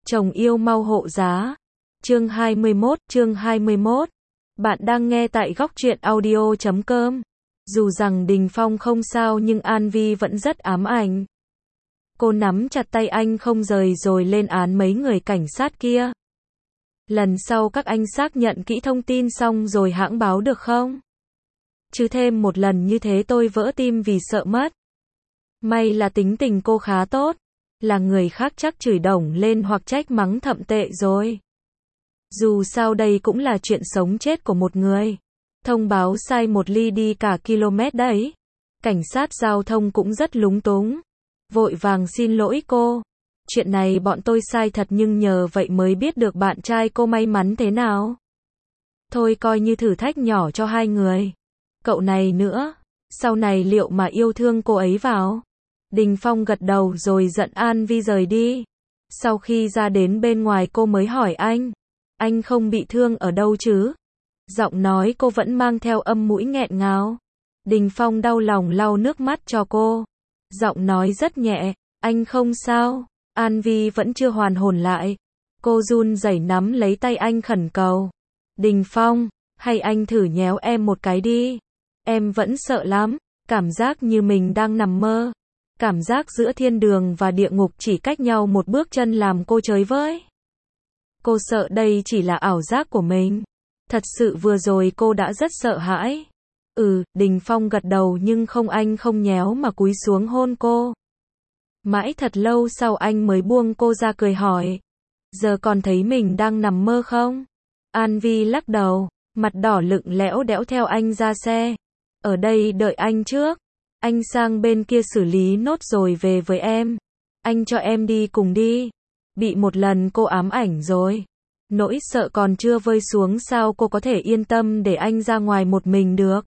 Chồng yêu mau hộ giá. Chương 21. Bạn đang nghe tại góc truyện audio.com. Dù rằng Đình Phong không sao nhưng An Vi vẫn rất ám ảnh. Cô nắm chặt tay anh không rời rồi lên án mấy người cảnh sát kia. Lần sau các anh xác nhận kỹ thông tin xong rồi hãng báo được không? Chứ thêm một lần như thế tôi vỡ tim vì sợ mất. May là tính tình cô khá tốt. Là người khác chắc chửi đổng lên hoặc trách mắng thậm tệ rồi. Dù sao đây cũng là chuyện sống chết của một người. Thông báo sai một ly đi cả km đấy. Cảnh sát giao thông cũng rất lúng túng. Vội vàng xin lỗi cô. Chuyện này bọn tôi sai thật nhưng nhờ vậy mới biết được bạn trai cô may mắn thế nào. Thôi coi như thử thách nhỏ cho hai người. Cậu này nữa, sau này liệu mà yêu thương cô ấy vào? Đình Phong gật đầu rồi dẫn An Vi rời đi. Sau khi ra đến bên ngoài cô mới hỏi anh không bị thương ở đâu chứ? Giọng nói cô vẫn mang theo âm mũi nghẹn ngào. Đình Phong đau lòng lau nước mắt cho cô. Giọng nói rất nhẹ, anh không sao. An Vi vẫn chưa hoàn hồn lại. Cô run rẩy nắm lấy tay anh khẩn cầu. Đình Phong, hay anh thử nhéo em một cái đi. Em vẫn sợ lắm, cảm giác như mình đang nằm mơ. Cảm giác giữa thiên đường và địa ngục chỉ cách nhau một bước chân làm cô chới với. Cô sợ đây chỉ là ảo giác của mình. Thật sự vừa rồi cô đã rất sợ hãi. Đình Phong gật đầu nhưng anh không nhéo mà cúi xuống hôn cô. Mãi thật lâu sau anh mới buông cô ra cười hỏi. Giờ còn thấy mình đang nằm mơ không? An Vi lắc đầu, mặt đỏ lựng lẽo đẽo theo anh ra xe. Ở đây đợi anh trước. Anh sang bên kia xử lý nốt rồi về với em. Anh cho em đi cùng đi. Bị một lần cô ám ảnh rồi. Nỗi sợ còn chưa vơi xuống sao cô có thể yên tâm để anh ra ngoài một mình được.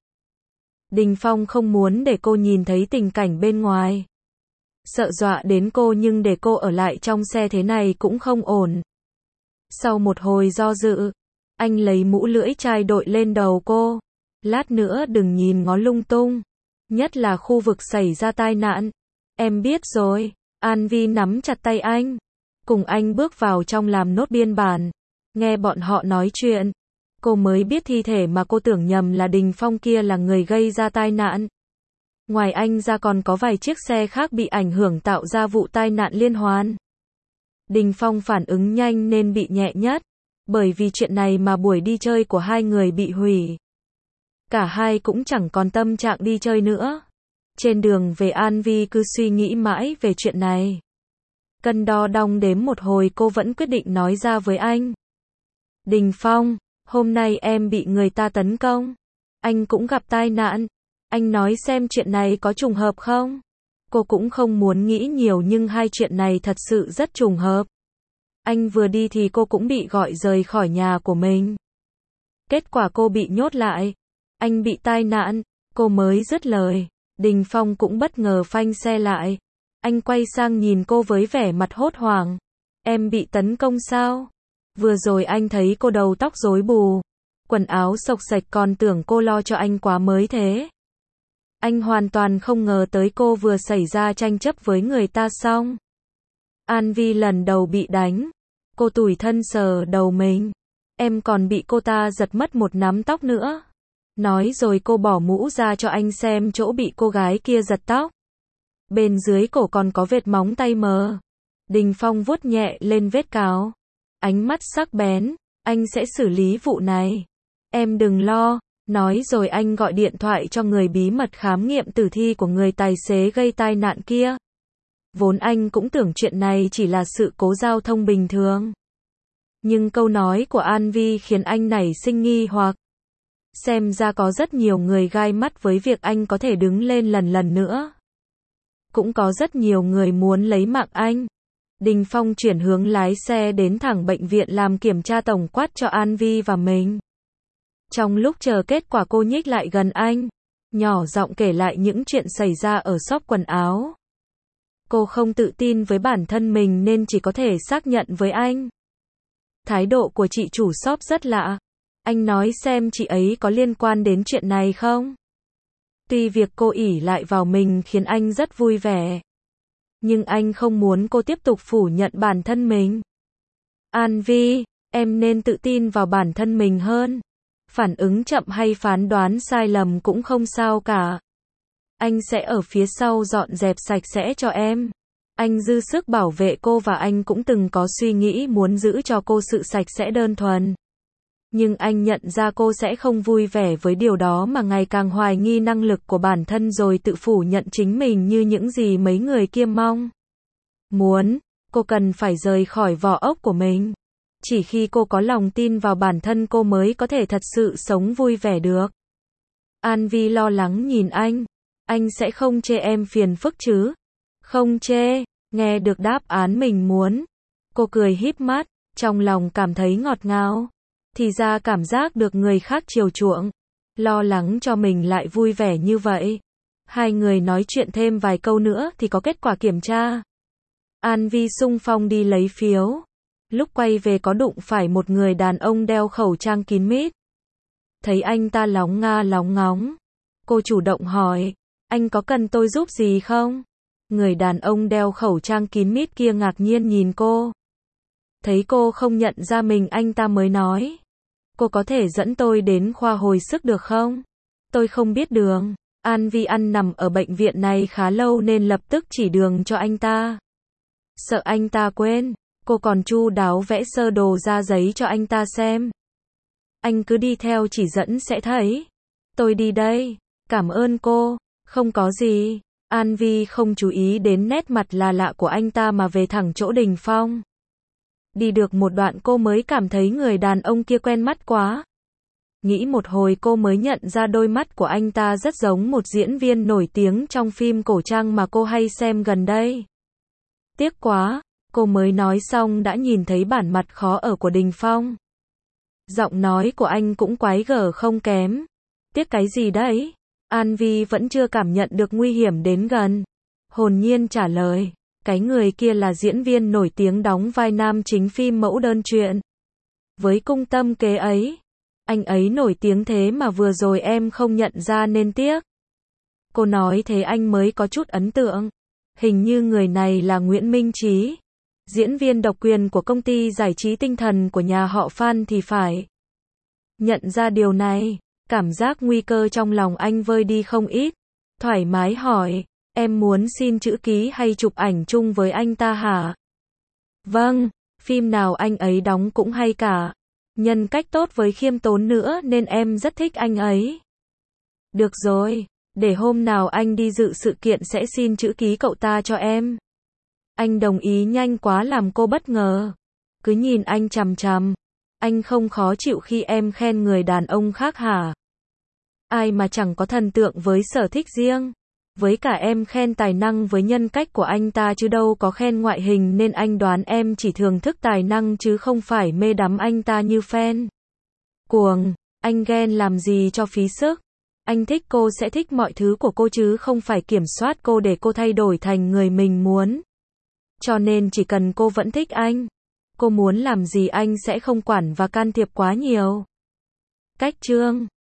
Đình Phong không muốn để cô nhìn thấy tình cảnh bên ngoài. Sợ dọa đến cô nhưng để cô ở lại trong xe thế này cũng không ổn. Sau một hồi do dự, anh lấy mũ lưỡi chai đội lên đầu cô. Lát nữa đừng nhìn ngó lung tung. Nhất là khu vực xảy ra tai nạn. Em biết rồi. An Vi nắm chặt tay anh. Cùng anh bước vào trong làm nốt biên bản. Nghe bọn họ nói chuyện. Cô mới biết thi thể mà cô tưởng nhầm là Đình Phong kia là người gây ra tai nạn. Ngoài anh ra còn có vài chiếc xe khác bị ảnh hưởng tạo ra vụ tai nạn liên hoàn. Đình Phong phản ứng nhanh nên bị nhẹ nhất. Bởi vì chuyện này mà buổi đi chơi của hai người bị hủy. Cả hai cũng chẳng còn tâm trạng đi chơi nữa. Trên đường về An Vi cứ suy nghĩ mãi về chuyện này. Cân đo đong đếm một hồi cô vẫn quyết định nói ra với anh. Đình Phong, hôm nay em bị người ta tấn công. Anh cũng gặp tai nạn. Anh nói xem chuyện này có trùng hợp không? Cô cũng không muốn nghĩ nhiều nhưng hai chuyện này thật sự rất trùng hợp. Anh vừa đi thì cô cũng bị gọi rời khỏi nhà của mình. Kết quả cô bị nhốt lại. Anh bị tai nạn. Cô mới dứt lời. Đình Phong cũng bất ngờ phanh xe lại. Anh quay sang nhìn cô với vẻ mặt hốt hoảng. Em bị tấn công sao? Vừa rồi anh thấy cô đầu tóc rối bù. Quần áo xộc xệch còn tưởng cô lo cho anh quá mới thế. Anh hoàn toàn không ngờ tới cô vừa xảy ra tranh chấp với người ta xong. An Vi lần đầu bị đánh. Cô tủi thân sờ đầu mình. Em còn bị cô ta giật mất một nắm tóc nữa. Nói rồi cô bỏ mũ ra cho anh xem chỗ bị cô gái kia giật tóc. Bên dưới cổ còn có vết móng tay mờ. Đình Phong vuốt nhẹ lên vết cào. Ánh mắt sắc bén. Anh sẽ xử lý vụ này. Em đừng lo. Nói rồi anh gọi điện thoại cho người bí mật khám nghiệm tử thi của người tài xế gây tai nạn kia. Vốn anh cũng tưởng chuyện này chỉ là sự cố giao thông bình thường. Nhưng câu nói của An Vi khiến anh nảy sinh nghi hoặc. Xem ra có rất nhiều người gai mắt với việc anh có thể đứng lên lần nữa. Cũng có rất nhiều người muốn lấy mạng anh. Đình Phong chuyển hướng lái xe đến thẳng bệnh viện làm kiểm tra tổng quát cho An Vi và mình. Trong lúc chờ kết quả cô nhích lại gần anh. Nhỏ giọng kể lại những chuyện xảy ra ở shop quần áo. Cô không tự tin với bản thân mình nên chỉ có thể xác nhận với anh. Thái độ của chị chủ shop rất lạ. Anh nói xem chị ấy có liên quan đến chuyện này không? Tuy việc cô ỷ lại vào mình khiến anh rất vui vẻ. Nhưng anh không muốn cô tiếp tục phủ nhận bản thân mình. An Vi, em nên tự tin vào bản thân mình hơn. Phản ứng chậm hay phán đoán sai lầm cũng không sao cả. Anh sẽ ở phía sau dọn dẹp sạch sẽ cho em. Anh dư sức bảo vệ cô và anh cũng từng có suy nghĩ muốn giữ cho cô sự sạch sẽ đơn thuần. Nhưng anh nhận ra cô sẽ không vui vẻ với điều đó mà ngày càng hoài nghi năng lực của bản thân rồi tự phủ nhận chính mình như những gì mấy người kia mong muốn. Cô cần phải rời khỏi vỏ ốc của mình. Chỉ khi cô có lòng tin vào bản thân cô mới có thể thật sự sống vui vẻ được. An Vi lo lắng nhìn anh sẽ không chê em phiền phức chứ? Không chê, nghe được đáp án mình muốn. Cô cười híp mắt, trong lòng cảm thấy ngọt ngào. Thì ra cảm giác được người khác chiều chuộng, lo lắng cho mình lại vui vẻ như vậy. Hai người nói chuyện thêm vài câu nữa thì có kết quả kiểm tra. An Vi xung phong đi lấy phiếu. Lúc quay về có đụng phải một người đàn ông đeo khẩu trang kín mít. Thấy anh ta lóng nga lóng ngóng. Cô chủ động hỏi, anh có cần tôi giúp gì không? Người đàn ông đeo khẩu trang kín mít kia ngạc nhiên nhìn cô. Thấy cô không nhận ra mình anh ta mới nói. Cô có thể dẫn tôi đến khoa hồi sức được không? Tôi không biết đường. An Vi ăn nằm ở bệnh viện này khá lâu nên lập tức chỉ đường cho anh ta. Sợ anh ta quên, cô còn chu đáo vẽ sơ đồ ra giấy cho anh ta xem. Anh cứ đi theo chỉ dẫn sẽ thấy. Tôi đi đây. Cảm ơn cô. Không có gì. An Vi không chú ý đến nét mặt là lạ của anh ta mà về thẳng chỗ Đình Phong. Đi được một đoạn cô mới cảm thấy người đàn ông kia quen mắt quá. Nghĩ một hồi cô mới nhận ra đôi mắt của anh ta rất giống một diễn viên nổi tiếng trong phim cổ trang mà cô hay xem gần đây. Tiếc quá, cô mới nói xong đã nhìn thấy bản mặt khó ở của Đình Phong. Giọng nói của anh cũng quái gở không kém. Tiếc cái gì đấy? An Vi vẫn chưa cảm nhận được nguy hiểm đến gần. Hồn nhiên trả lời. Cái người kia là diễn viên nổi tiếng đóng vai nam chính phim mẫu đơn truyện. Với cung tâm kế ấy. Anh ấy nổi tiếng thế mà vừa rồi em không nhận ra nên tiếc. Cô nói thế anh mới có chút ấn tượng. Hình như người này là Nguyễn Minh Trí. Diễn viên độc quyền của công ty giải trí tinh thần của nhà họ Phan thì phải. Nhận ra điều này, cảm giác nguy cơ trong lòng anh vơi đi không ít. Thoải mái hỏi, em muốn xin chữ ký hay chụp ảnh chung với anh ta hả? Vâng, phim nào anh ấy đóng cũng hay cả. Nhân cách tốt với khiêm tốn nữa nên em rất thích anh ấy. Được rồi, để hôm nào anh đi dự sự kiện sẽ xin chữ ký cậu ta cho em. Anh đồng ý nhanh quá làm cô bất ngờ. Cứ nhìn anh chằm chằm. Anh không khó chịu khi em khen người đàn ông khác hả? Ai mà chẳng có thần tượng với sở thích riêng. Với cả em khen tài năng với nhân cách của anh ta chứ đâu có khen ngoại hình nên anh đoán em chỉ thưởng thức tài năng chứ không phải mê đắm anh ta như fan. Cuồng, anh ghen làm gì cho phí sức. Anh thích cô sẽ thích mọi thứ của cô chứ không phải kiểm soát cô để cô thay đổi thành người mình muốn. Cho nên chỉ cần cô vẫn thích anh. Cô muốn làm gì anh sẽ không quản và can thiệp quá nhiều. Cách chương